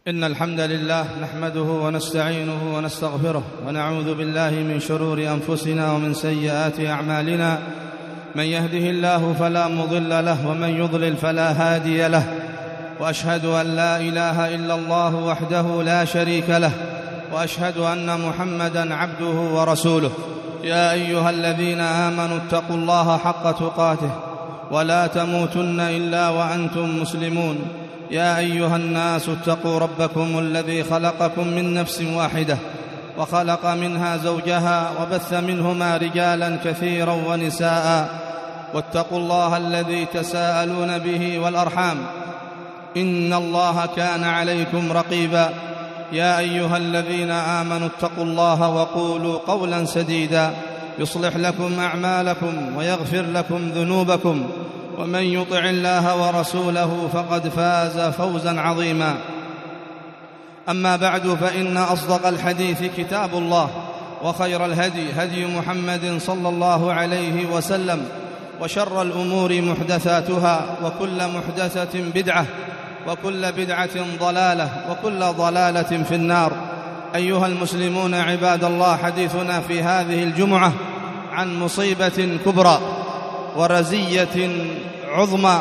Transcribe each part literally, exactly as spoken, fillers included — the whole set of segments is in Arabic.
إن الحمد لله نحمده ونستعينه ونستغفره ونعوذ بالله من شرور أنفسنا ومن سيئات أعمالنا. من يهده الله فلا مضل له ومن يضلل فلا هادي له، وأشهد أن لا إله إلا الله وحده لا شريك له، وأشهد أن محمدًا عبده ورسوله. يا أيها الذين آمنوا اتقوا الله حق تقاته ولا تموتن إلا وأنتم مسلمون. يا أيها الناس اتقوا ربكم الذي خلقكم من نفس واحدة وخلق منها زوجها وبث منهما رجالا كثيرا ونساء، واتقوا الله الذي تساءلون به والأرحام إن الله كان عليكم رقيبا. يا أيها الذين آمنوا اتقوا الله وقولوا قولا سديدا يصلح لكم أعمالكم ويغفر لكم ذنوبكم، ومن يطع الله ورسوله فقد فاز فوزا عظيما. أما بعد، فإن أصدق الحديث كتاب الله، وخير الهدي هدي محمد صلى الله عليه وسلم، وشر الأمور محدثاتها، وكل محدثة بدعة، وكل بدعة ضلالة، وكل ضلالة في النار. أيها المسلمون عباد الله، حديثنا في هذه الجمعة عن مصيبة كبرى ورزية عظمى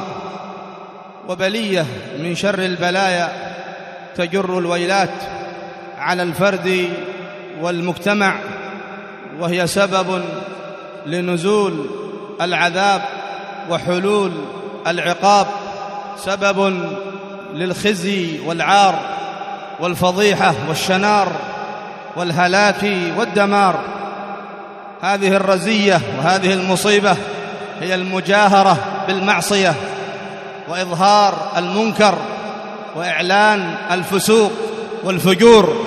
وبلية من شر البلايا تجر الويلات على الفرد والمجتمع، وهي سبب لنزول العذاب وحلول العقاب، سبب للخزي والعار والفضيحة والشنار والهلاك والدمار. هذه الرزية وهذه المصيبة هي المجاهرة بالمعصية وإظهار المنكر وإعلان الفسوق والفجور.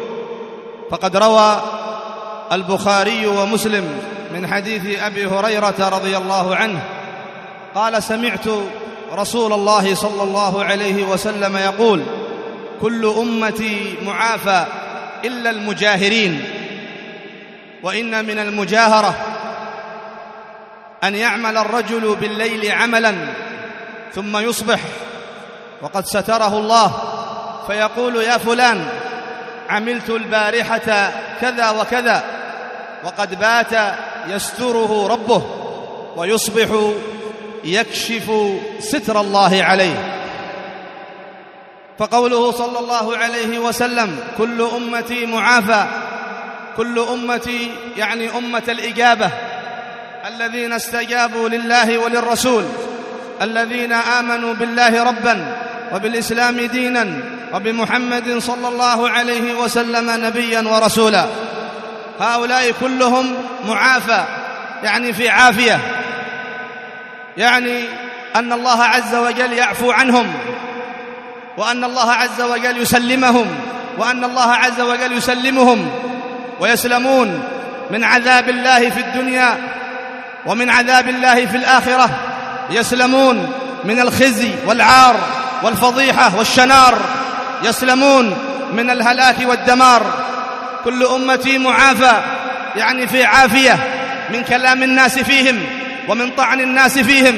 فقد روى البخاري ومسلم من حديث أبي هريرة رضي الله عنه قال: سمعت رسول الله صلى الله عليه وسلم يقول: كل أمتي معافى إلا المجاهرين. وإن من المجاهرة أن يعمل الرجل بالليل عملا ثم يصبح وقد ستره الله، فيقول: يا فلان، عملت البارحة كذا وكذا، وقد بات يستره ربه، ويصبح يكشف ستر الله عليه. فقوله صلى الله عليه وسلم: كل أمتي معافى، كل أمتي يعني أمة الإجابة، الذين استجابوا لله وللرسول، الذين آمنوا بالله ربا وبالإسلام دينا وبمحمد صلى الله عليه وسلم نبيا ورسولا. هؤلاء كلهم معافى، يعني في عافية، يعني أن الله عز وجل يعفو عنهم، وأن الله عز وجل يسلمهم، وأن الله عز وجل يسلمهم ويسلمون من عذاب الله في الدنيا ومن عذاب الله في الآخرة، يسلمون من الخزي والعار والفضيحة والشنار، يسلمون من الهلاك والدمار. كل أمتي معافى، يعني في عافية من كلام الناس فيهم ومن طعن الناس فيهم.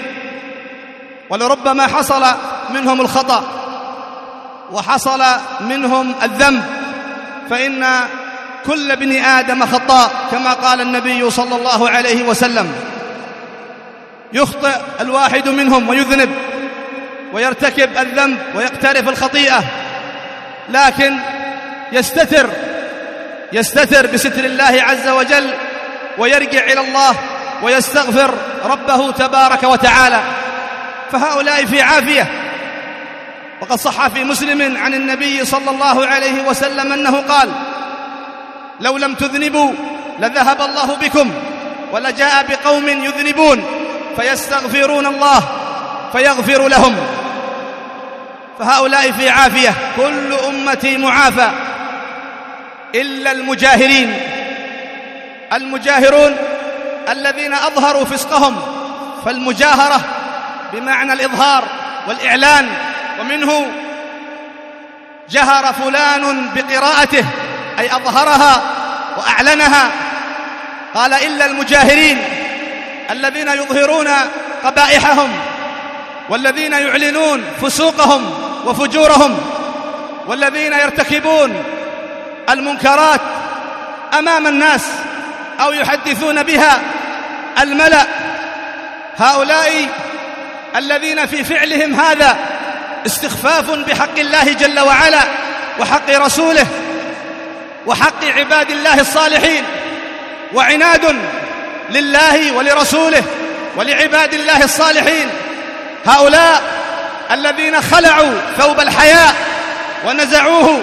ولربما حصل منهم الخطأ وحصل منهم الذنب، فإن كل ابن آدم خطاء، كما قال النبي صلى الله عليه وسلم: يخطئ الواحد منهم ويذنب ويرتكب الذنب ويقترف الخطيئة، لكن يستتر يستتر بستر الله عز وجل، ويرجع إلى الله ويستغفر ربه تبارك وتعالى. فهؤلاء في عافية. وقد صح في مسلم عن النبي صلى الله عليه وسلم أنه قال: لو لم تذنبوا لذهب الله بكم، ولجاء بقوم يذنبون فيستغفرون الله فيغفر لهم. فهؤلاء في عافية. كل أمتي معافى إلا المجاهرين. المجاهرون الذين أظهروا فسقهم، فالمجاهرة بمعنى الإظهار والإعلان، ومنه جهر فلان بقراءته، أي أظهرها وأعلنها. قال: إلا المجاهرين الذين يظهرون قبائحهم، والذين يعلنون فسوقهم وفجورهم. والذين يرتكبون المنكرات أمام الناس أو يحدثون بها الملأ، هؤلاء الذين في فعلهم هذا استخفاف بحق الله جل وعلا وحق رسوله وحق عباد الله الصالحين، وعناد لله ولرسوله ولعباد الله الصالحين، هؤلاء الذين خلعوا ثوب الحياء ونزعوه.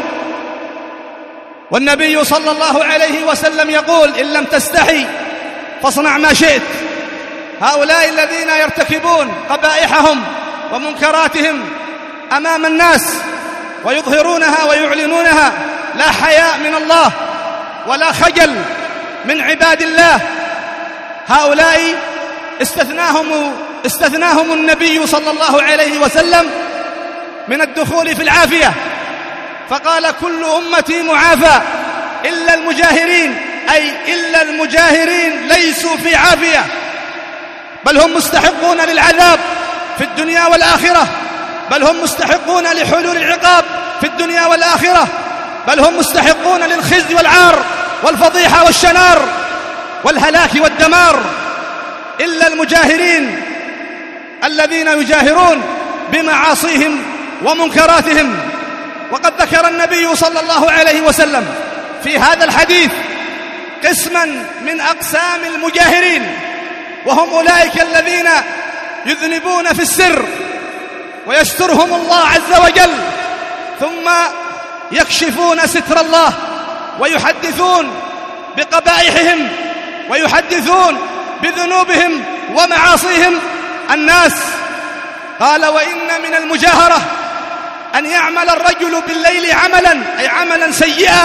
والنبي صلى الله عليه وسلم يقول: إن لم تستحي فاصنع ما شئت. هؤلاء الذين يرتكبون قبائحهم ومنكراتهم أمام الناس ويظهرونها ويعلنونها، لا حياء من الله ولا خجل من عباد الله، هؤلاء استثناهم, استثناهم النبي صلى الله عليه وسلم من الدخول في العافية، فقال: كل أمتي معافى إلا المجاهرين، أي إلا المجاهرين ليسوا في عافية، بل هم مستحقون للعذاب في الدنيا والآخرة، بل هم مستحقون لحلول العقاب في الدنيا والآخرة، بل هم مستحقون للخزي والعار والفضيحة والشنار والهلاك والدمار، إلا المجاهرين الذين يجاهرون بمعاصيهم ومنكراتهم. وقد ذكر النبي صلى الله عليه وسلم في هذا الحديث قسما من أقسام المجاهرين، وهم أولئك الذين يذنبون في السر ويسترهم الله عز وجل، ثم يكشفون ستر الله ويحدثون بقبائحهم ويحدثون بذنوبهم ومعاصيهم الناس. قال: وإن من المجاهرة أن يعمل الرجل بالليل عملا، أي عملا سيئا،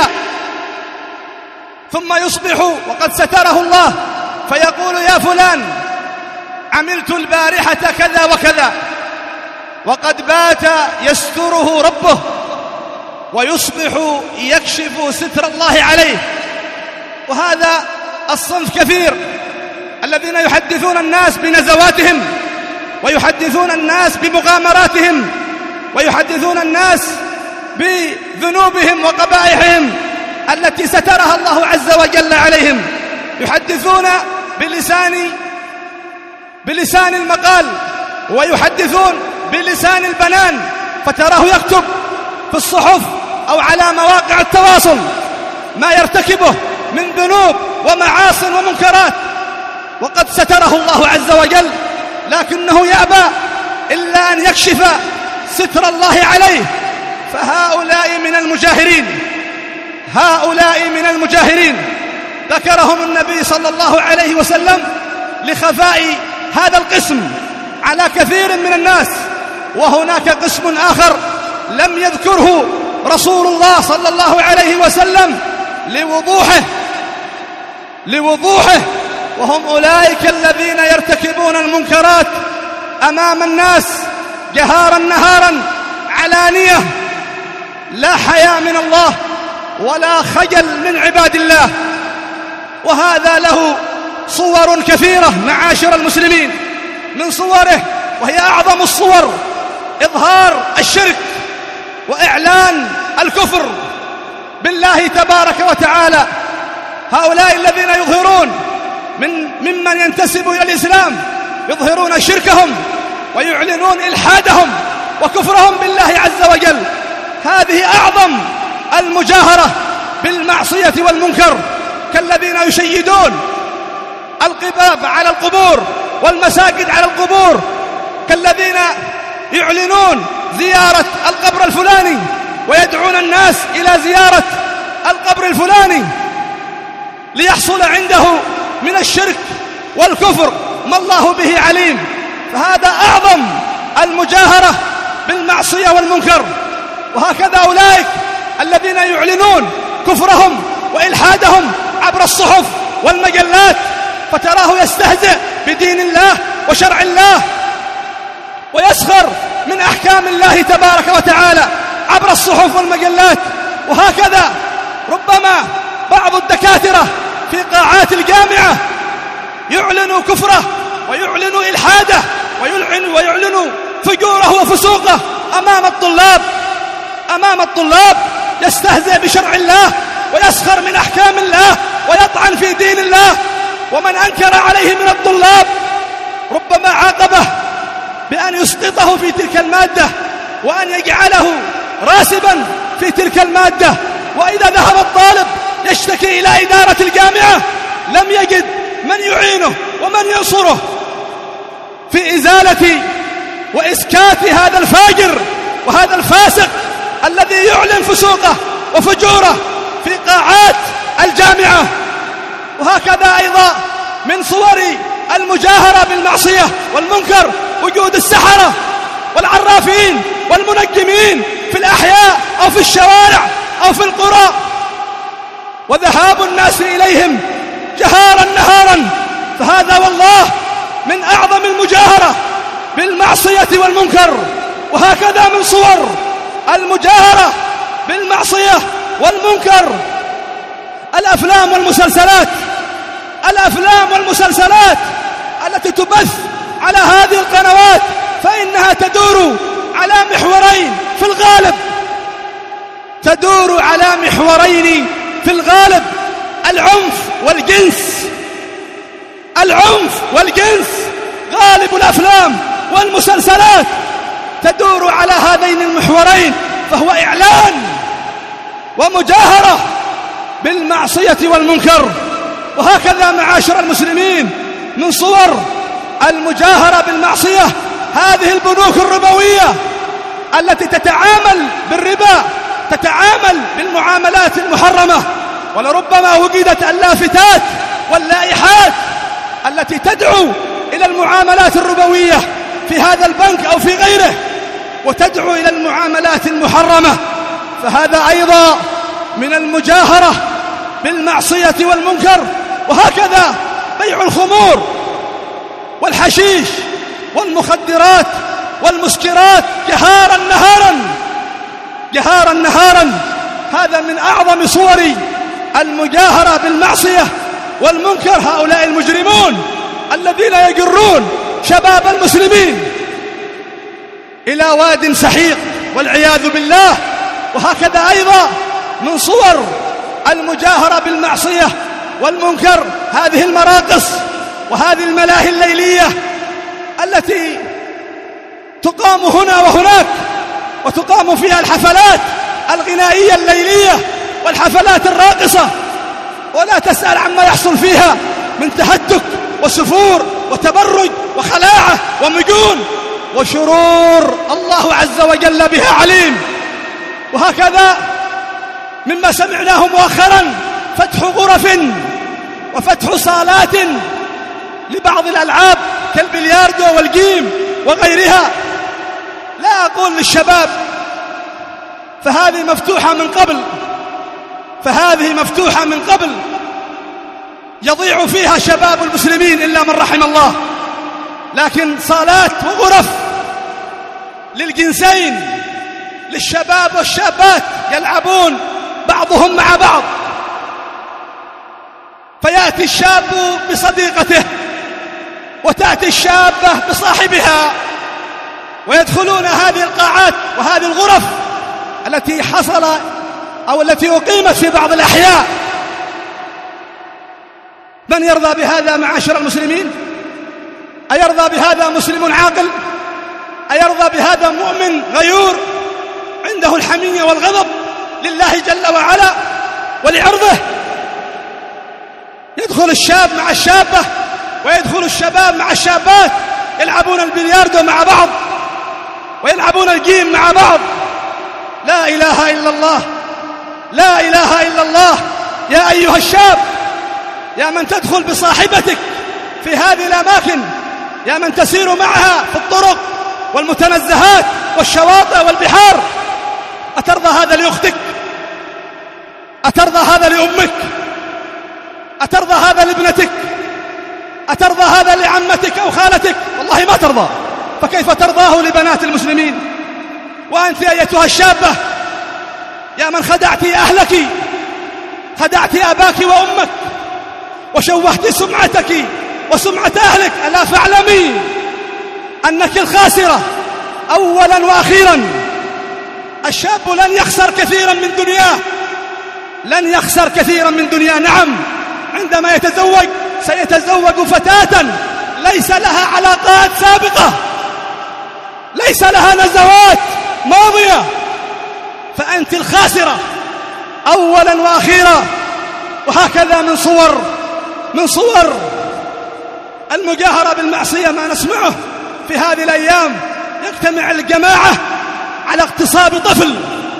ثم يصبح وقد ستره الله فيقول: يا فلان عملت البارحة كذا وكذا، وقد بات يستره ربه، ويصبح يكشف ستر الله عليه. وهذا الصنف كثير، الذين يحدثون الناس بنزواتهم ويحدثون الناس بمغامراتهم ويحدثون الناس بذنوبهم وقبائحهم التي سترها الله عز وجل عليهم، يحدثون بلسان بلسان المقال ويحدثون بلسان البنان، فتراه يكتب في الصحف أو على مواقع التواصل ما يرتكبه من ذنوب ومعاصٍ ومنكرات، وقد ستره الله عز وجل، لكنه يأبى إلا أن يكشف ستر الله عليه. فهؤلاء من المجاهرين، هؤلاء من المجاهرين ذكرهم النبي صلى الله عليه وسلم لخفاء هذا القسم على كثير من الناس. وهناك قسم آخر لم يذكره رسول الله صلى الله عليه وسلم لوضوحه لوضوحه وهم أولئك الذين يرتكبون المنكرات أمام الناس جهارا نهارا علانية، لا حياء من الله ولا خجل من عباد الله. وهذا له صور كثيرة معاشر المسلمين، من صوره وهي أعظم الصور إظهار الشرك وإعلان الكفر بالله تبارك وتعالى. هؤلاء الذين يظهرون من ممن ينتسب إلى الإسلام يظهرون شركهم ويعلنون إلحادهم وكفرهم بالله عز وجل، هذه أعظم المجاهرة بالمعصية والمنكر، كالذين يشيدون القباب على القبور والمساجد على القبور، كالذين يعلنون زيارة القبر الفلاني ويدعون الناس إلى زيارة القبر الفلاني ليحصل عنده من الشرك والكفر ما الله به عليم. فهذا أعظم المجاهرة بالمعصية والمنكر. وهكذا أولئك الذين يعلنون كفرهم وإلحادهم عبر الصحف والمجلات، فتراه يستهزئ بدين الله وشرع الله ويسخر من أحكام الله تبارك وتعالى عبر الصحف والمجلات. وهكذا ربما بعض الدكاترة في قاعات الجامعة يعلن كفره ويعلن إلحاده ويعلن, ويعلن فجوره وفسوقه أمام الطلاب، أمام الطلاب يستهزئ بشرع الله ويسخر من أحكام الله ويطعن في دين الله، ومن أنكر عليه من الطلاب ربما عاقبه بأن يسقطه في تلك المادة وأن يجعله راسبا في تلك المادة. وإذا ذهب الطالب يشتكي إلى إدارة الجامعة لم يجد من يعينه ومن ينصره في إزالة وإسكات هذا الفاجر وهذا الفاسق الذي يعلن فسوقه وفجوره في قاعات الجامعة. وهكذا أيضا من صور المجاهرة بالمعصية والمنكر وجود السحرة والعرافين والمنجمين في الأحياء أو في الشوارع أو في القرى، وذهاب الناس إليهم جهارا نهارا. فهذا والله من أعظم المجاهرة بالمعصية والمنكر. وهكذا من صور المجاهرة بالمعصية والمنكر الأفلام والمسلسلات الأفلام والمسلسلات التي تبث على هذه القنوات، فإنها تدور على محورين في الغالب تدور على محورين في الغالب العنف والجنس. العنف والجنس غالب الأفلام والمسلسلات تدور على هذين المحورين، فهو إعلان ومجاهرة بالمعصية والمنكر. وهكذا معاشر المسلمين من صور المجاهرة بالمعصية هذه البنوك الربوية التي تتعامل بالربا، تتعامل بالمعاملات المحرمة، ولربما وجدت اللافتات واللائحات التي تدعو إلى المعاملات الربوية في هذا البنك أو في غيره وتدعو إلى المعاملات المحرمة. فهذا أيضا من المجاهرة بالمعصية والمنكر. وهكذا بيع الخمور والحشيش والمخدرات والمسكرات جهارا نهارا جهارا نهارا هذا من أعظم صور المجاهرة بالمعصية والمنكر. هؤلاء المجرمون الذين يجرون شباب المسلمين إلى واد سحيق والعياذ بالله. وهكذا أيضا من صور المجاهرة بالمعصية والمنكر هذه المراقص وهذه الملاهي الليلية التي تقام هنا وهناك، وتقام فيها الحفلات الغنائية الليلية والحفلات الراقصة، ولا تسأل عما يحصل فيها من تهتك وسفور وتبرج وخلاعة ومجون وشرور الله عز وجل بها عليم. وهكذا مما سمعناه مؤخرا فتح غرف وفتح صالات لبعض الألعاب كالبلياردو والجيم وغيرها. لا أقول للشباب فهذه مفتوحة من قبل فهذه مفتوحة من قبل يضيع فيها شباب المسلمين إلا من رحم الله، لكن صالات وغرف للجنسين للشباب والشابات يلعبون بعضهم مع بعض، فيأتي الشاب بصديقته وتأتي الشابة بصاحبها ويدخلون هذه القاعات وهذه الغرف التي حصل أو التي أقيمت في بعض الأحياء. من يرضى بهذا معاشر المسلمين؟ أيرضى بهذا مسلم عاقل؟ أيرضى بهذا مؤمن غيور عنده الحمية والغضب لله جل وعلا ولعرضه؟ يدخل الشاب مع الشابة ويدخل الشباب مع الشابات يلعبون البلياردو مع بعض ويلعبون الجيم مع بعض. لا إله إلا الله، لا إله إلا الله. يا أيها الشاب، يا من تدخل بصاحبتك في هذه الأماكن، يا من تسير معها في الطرق والمتنزهات والشواطئ والبحار، أترضى هذا لأختك؟ أترضى هذا لأمك؟ أترضى هذا لابنتك؟ أترضى هذا لعمتك أو خالتك؟ والله ما ترضى. فكيف ترضاه لبنات المسلمين؟ وأنت أيتها الشابة يا من خدعت أهلك، خدعت أباك وأمك وشوهت سمعتك وسمعة أهلك، ألا فاعلمي أنك الخاسرة أولا وأخيرا، الشاب لن يخسر كثيرا من دنياه، لن يخسر كثيرا من دنياه. نعم، عندما يتزوج سيتزوج فتاة ليس لها علاقات سابقة، ليس لها نزوات ماضية، فأنت الخاسرة أولا وأخيرا. وهكذا من صور من صور المجاهرة بالمعصية ما نسمعه في هذه الأيام. يجتمع الجماعة على اغتصاب طفل،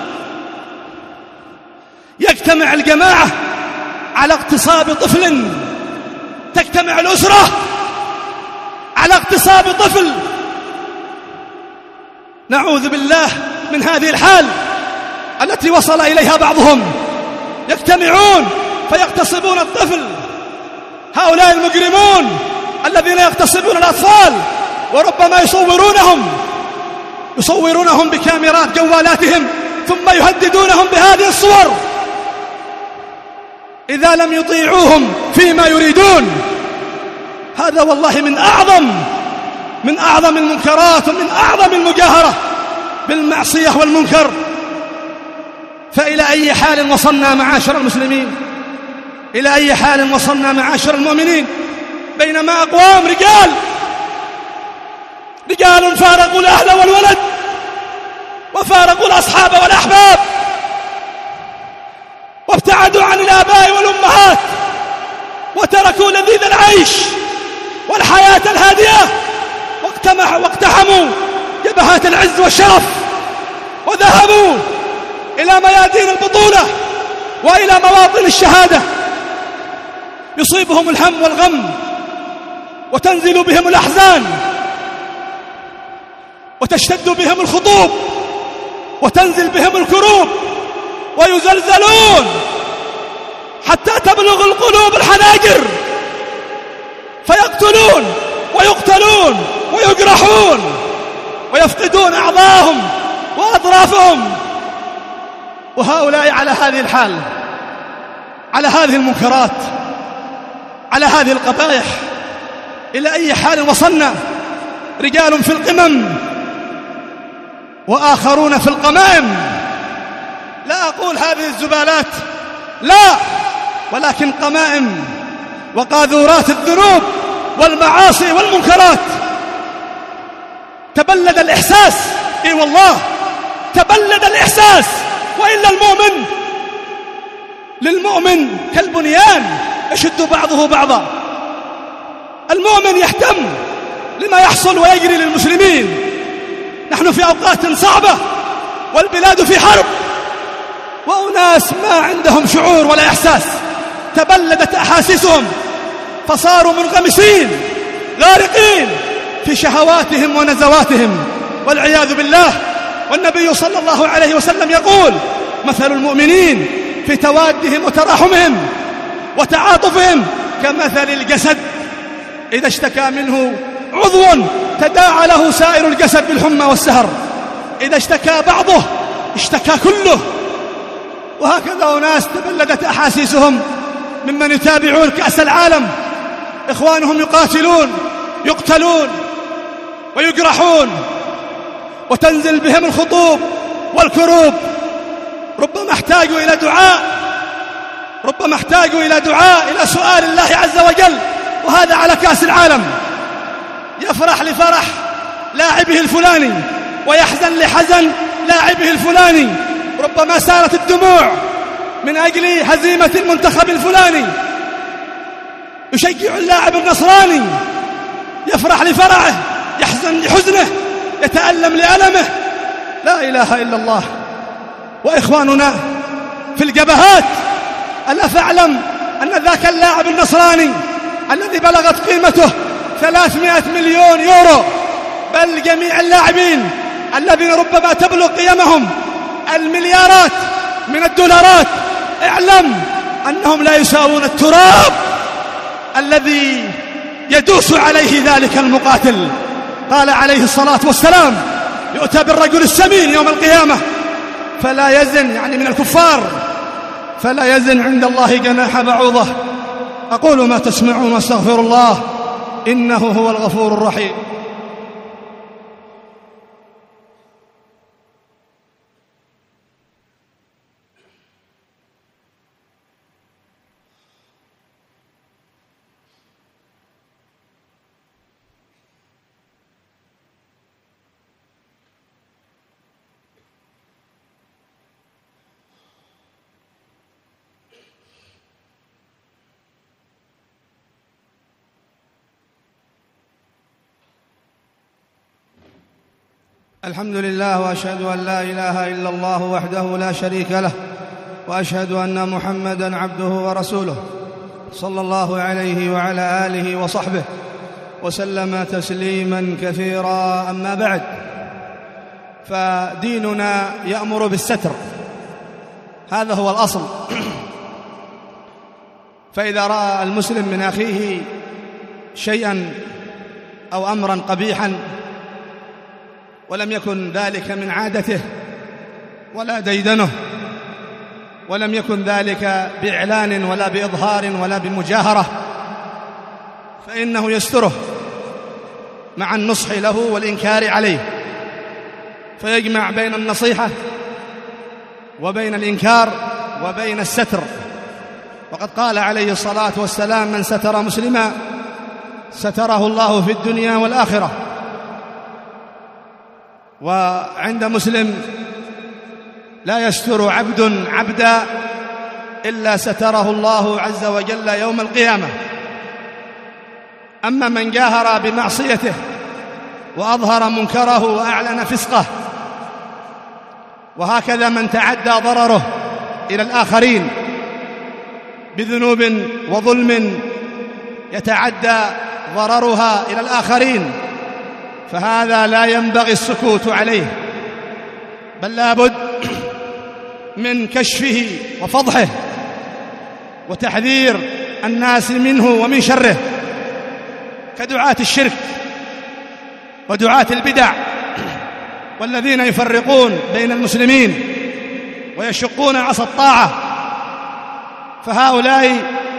يجتمع الجماعة على اغتصاب طفل، تجتمع الأسرة على اغتصاب طفل. نعوذ بالله من هذه الحال التي وصل إليها بعضهم، يجتمعون فيغتصبون الطفل. هؤلاء المجرمون الذين يغتصبون الأطفال وربما يصورونهم يصورونهم بكاميرات جوالاتهم ثم يهددونهم بهذه الصور إذا لم يطيعوهم فيما يريدون. هذا والله من أعظم من أعظم المنكرات ومن أعظم المجاهرة بالمعصية والمنكر. فإلى أي حال وصلنا معاشر المسلمين؟ إلى أي حال وصلنا معاشر المؤمنين؟ بينما أقوام رجال رجال فارقوا الأهل والولد وفارقوا الأصحاب والأحباب وابتعدوا عن الآباء والأمهات وتركوا لذيذ العيش والحياة الهادئة واقتحموا جبهات العز والشرف وذهبوا إلى ميادين البطولة وإلى مواطن الشهادة. يصيبهم الهم والغم وتنزل بهم الأحزان وتشتد بهم الخطوب وتنزل بهم الكروب ويزلزلون حتى تبلغ القلوب الحناجر، فيقتلون ويقتلون ويجرحون ويفقدون أعضاءهم وأطرافهم. وهؤلاء على هذه الحال، على هذه المنكرات، على هذه القبائح. إلى أي حال وصلنا؟ رجال في القمم وآخرون في القمائم. لا أقول هذه الزبالات، لا، ولكن قمائم وقاذورات الذنوب والمعاصي والمنكرات. تبلد الإحساس، إي والله تبلد الإحساس. وإلا المؤمن للمؤمن كالبنيان يشد بعضه بعضا. المؤمن يهتم لما يحصل ويجري للمسلمين. نحن في أوقات صعبة والبلاد في حرب، وأناس ما عندهم شعور ولا إحساس، تبلدت أحاسيسهم فصاروا منغمسين غارقين في شهواتهم ونزواتهم والعياذ بالله. والنبي صلى الله عليه وسلم يقول: مثل المؤمنين في توادهم وتراحمهم وتعاطفهم كمثل الجسد إذا اشتكى منه عضو تداعى له سائر الجسد بالحمى والسهر، إذا اشتكى بعضه اشتكى كله. وهكذا أناس تبلدت أحاسيسهم ممن يتابعون كأس العالم، إخوانهم يقاتلون يقتلون ويجرحون وتنزل بهم الخطوب والكروب. ربما احتاجوا إلى دعاء، ربما احتاجوا إلى دعاء، إلى سؤال الله عز وجل. وهذا على كأس العالم، يفرح لفرح لاعبه الفلاني ويحزن لحزن لاعبه الفلاني. ربما سالت الدموع من أجل هزيمة المنتخب الفلاني. يشجع اللاعب النصراني، يفرح لفرحه، يحزن لحزنه، يتألم لألمه. لا إله إلا الله. وإخواننا في الجبهات، ألا فاعلم أن ذاك اللاعب النصراني الذي بلغت قيمته ثلاثمائة مليون يورو، بل جميع اللاعبين الذين ربما تبلغ قيمهم المليارات من الدولارات، اعلم أنهم لا يساوون التراب الذي يدوس عليه ذلك المقاتل. قال عليه الصلاة والسلام: يؤتى بالرجل السمين يوم القيامة فلا يزن، يعني من الكفار، فلا يزن عند الله جناح بعوضة. أقول ما تسمعون واستغفر الله إنه هو الغفور الرحيم. الحمد لله، وأشهد أن لا إله إلا الله وحده لا شريك له، وأشهد أن محمدًا عبده ورسوله صلى الله عليه وعلى آله وصحبه وسلم تسليمًا كثيرًا. أما بعد، فديننا يأمر بالستر، هذا هو الأصل. فإذا رأى المسلم من أخيه شيئا أو أمرا قبيحا ولم يكن ذلك من عادته ولا ديدنه، ولم يكن ذلك بإعلان ولا بإظهار ولا بمجاهرة، فإنه يستره مع النصح له والإنكار عليه، فيجمع بين النصيحة وبين الإنكار وبين الستر. وقد قال عليه الصلاة والسلام: من ستر مسلما ستره الله في الدنيا والآخرة. وعند مسلم: لا يستر عبد عبدا إلا ستره الله عز وجل يوم القيامة. أما من جاهر بمعصيته وأظهر منكره وأعلن فسقه، وهكذا من تعدى ضرره إلى الآخرين بذنوب وظلم يتعدى ضررها إلى الآخرين، فهذا لا ينبغي السكوت عليه، بل لا بد من كشفه وفضحه وتحذير الناس منه ومن شره، كدعاة الشرك ودعاة البدع والذين يفرقون بين المسلمين ويشقون عصا الطاعة. فهؤلاء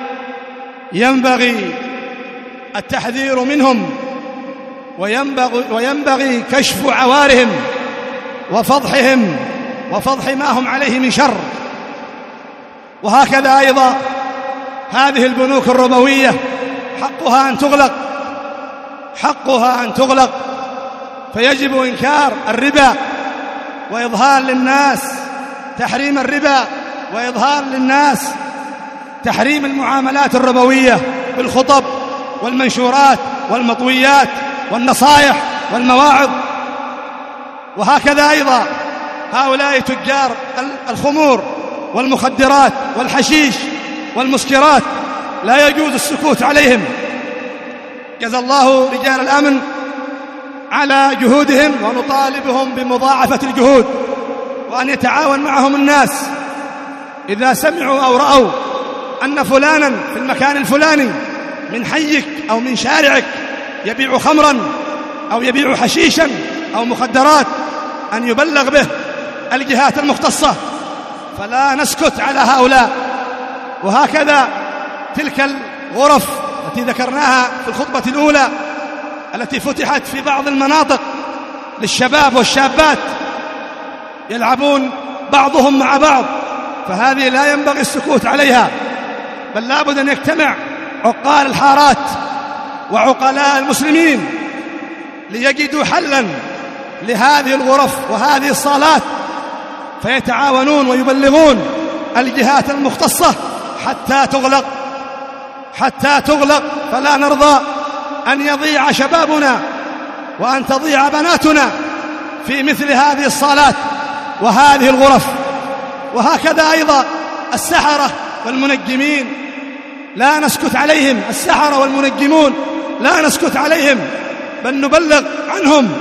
ينبغي التحذير منهم، وينبغي, وينبغي كشف عوارهم وفضحهم وفضح ما هم عليه من شر. وهكذا أيضا هذه البنوك الربوية حقها أن تغلق، حقها أن تغلق، فيجب إنكار الربا وإظهار للناس تحريم الربا، وإظهار للناس تحريم المعاملات الربوية بالخطب والمنشورات والمطويات والنصائح والمواعظ. وهكذا أيضا هؤلاء تجار الخمور والمخدرات والحشيش والمسكرات لا يجوز السكوت عليهم. جزا الله رجال الأمن على جهودهم، ونطالبهم بمضاعفة الجهود، وأن يتعاون معهم الناس إذا سمعوا أو رأوا أن فلانا في المكان الفلاني من حيك أو من شارعك يبيع خمرا أو يبيع حشيشا أو مخدرات، أن يبلغ به الجهات المختصة، فلا نسكت على هؤلاء. وهكذا تلك الغرف التي ذكرناها في الخطبة الأولى التي فتحت في بعض المناطق للشباب والشابات يلعبون بعضهم مع بعض، فهذه لا ينبغي السكوت عليها، بل لابد أن يجتمع عقال الحارات وعقلاء المسلمين ليجدوا حلا لهذه الغرف وهذه الصالات، فيتعاونون ويبلغون الجهات المختصة حتى تغلق، حتى تغلق. فلا نرضى أن يضيع شبابنا وأن تضيع بناتنا في مثل هذه الصالات وهذه الغرف. وهكذا أيضا السحرة والمنجمين لا نسكت عليهم، السحرة والمنجمون لا نسكت عليهم، بل نبلغ عنهم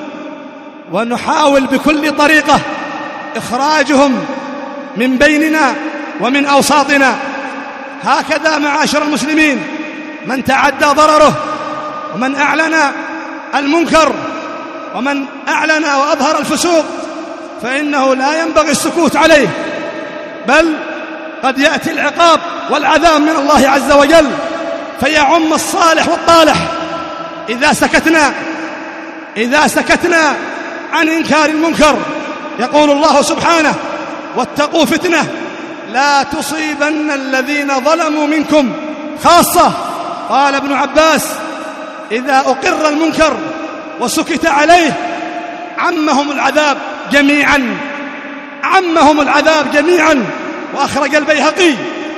ونحاول بكل طريقة إخراجهم من بيننا ومن أوساطنا. هكذا معاشر المسلمين، من تعدى ضرره ومن أعلن المنكر ومن أعلن وأظهر الفسوق فإنه لا ينبغي السكوت عليه، بل قد يأتي العقاب والعذاب من الله عز وجل فيعم الصالح والطالح إذا سكتنا إذا سكتنا عن إنكار المنكر. يقول الله سبحانه: واتقوا فتنة لا تصيبن الذين ظلموا منكم خاصة. قال ابن عباس: إذا أقر المنكر وسكت عليه عمهم العذاب جميعا، عمهم العذاب جميعا. وأخرج البيهقي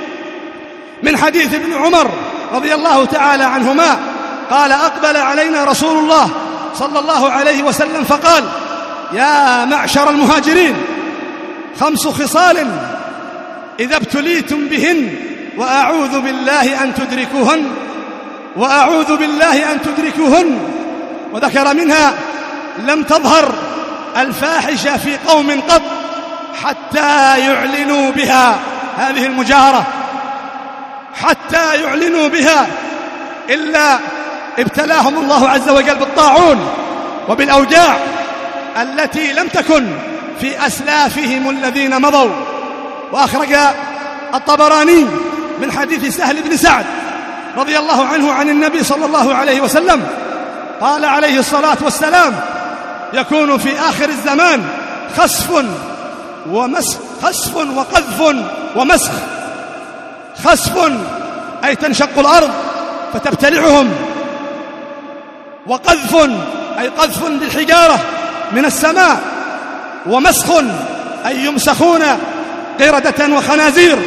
من حديث ابن عمر رضي الله تعالى عنهما قال: أقبل علينا رسول الله صلى الله عليه وسلم فقال: يا معشر المهاجرين خمس خصال إذا ابتليتم بهن وأعوذ بالله أن تدركوهن وأعوذ بالله أن تدركوهن. وذكر منها: لم تظهر الفاحشة في قوم قط حتى يعلنوا بها، هذه المجاهرة، حتى يعلنوا بها، إلا ابتلاهم الله عز وجل بالطاعون وبالأوجاع التي لم تكن في أسلافهم الذين مضوا. وأخرج الطبراني من حديث سهل بن سعد رضي الله عنه عن النبي صلى الله عليه وسلم قال عليه الصلاة والسلام: يكون في آخر الزمان خسف ومسخ، خسف وقذف ومسخ. خسف أي تنشق الأرض فتبتلعهم، وقذف أي قذف بالحجارة من السماء، ومسخ أي يمسخون قردة وخنازير.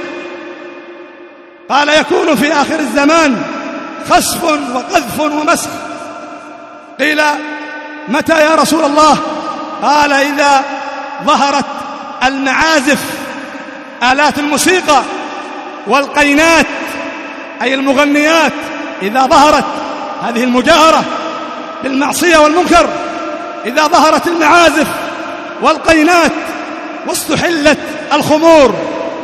قال: يكون في آخر الزمان خسف وقذف ومسخ. قيل: متى يا رسول الله؟ قال: إذا ظهرت المعازف، آلات الموسيقى، والقينات أي المغنيات، إذا ظهرت هذه المجاهرة بالمعصية والمنكر، إذا ظهرت المعازف والقينات واستحلت الخمور.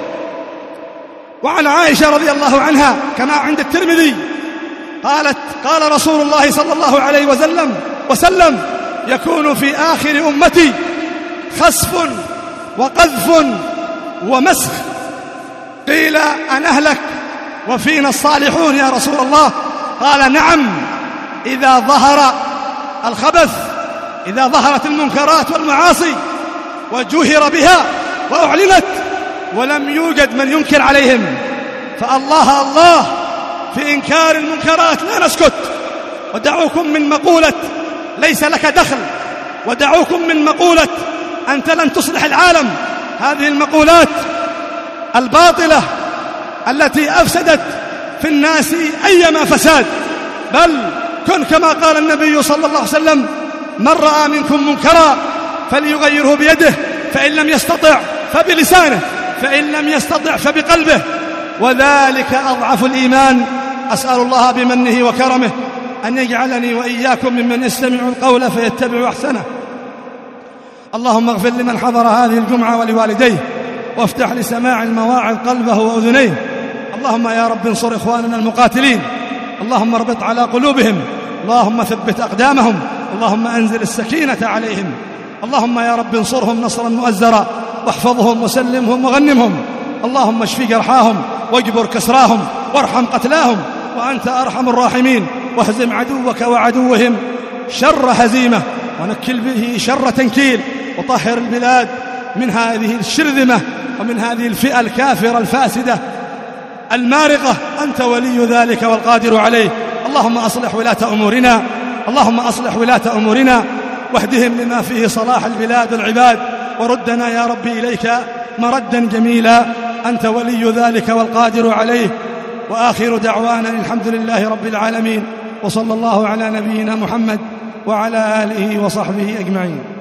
وعن عائشة رضي الله عنها كما عند الترمذي قالت: قال رسول الله صلى الله عليه وسلم وسلم يكون في آخر أمتي خسف وقذف ومسخ. قيل: أنهلك وفينا الصالحون يا رسول الله؟ قال: نعم، إذا ظهر الخبث، إذا ظهرت المنكرات والمعاصي وجهر بها وأعلنت ولم يوجد من ينكر عليهم. فالله الله في إنكار المنكرات لا نسكت. ودعوكم من مقولة ليس لك دخل، ودعوكم من مقولة أنت لن تصلح العالم، هذه المقولات الباطلة التي أفسدت في الناس أيما فساد. بل كن كما قال النبي صلى الله عليه وسلم: من رأى منكم منكرا فليغيره بيده، فإن لم يستطع فبلسانه، فإن لم يستطع فبقلبه، وذلك أضعف الإيمان. أسأل الله بمنه وكرمه أن يجعلني وإياكم ممن يستمع القول فيتبع أحسنه. اللهم اغفر لمن حضر هذه الجمعة ولوالديه، وافتح لسماع المواعظ قلبه وأذنيه. اللهم يا رب انصر إخواننا المقاتلين، اللهم اربط على قلوبهم، اللهم ثبت أقدامهم، اللهم أنزل السكينة عليهم. اللهم يا رب انصرهم نصرا مؤزرا، واحفظهم وسلمهم وغنمهم. اللهم اشف جرحاهم واجبر كسراهم وارحم قتلاهم، وأنت أرحم الراحمين. واهزم عدوك وعدوهم شر هزيمة، ونكل به شر تنكيل، وطهر البلاد من هذه الشرذمة ومن هذه الفئة الكافرة الفاسدة المارقة. أنت ولي ذلك والقادر عليه. اللهم أصلح ولاة أمورنا، اللهم أصلح ولاة أمورنا واهدهم لما فيه صلاح البلاد والعباد، وردنا يا رب إليك مردا جميلا. أنت ولي ذلك والقادر عليه. وآخر دعوانا الحمد لله رب العالمين، وصلى الله على نبينا محمد وعلى آله وصحبه أجمعين.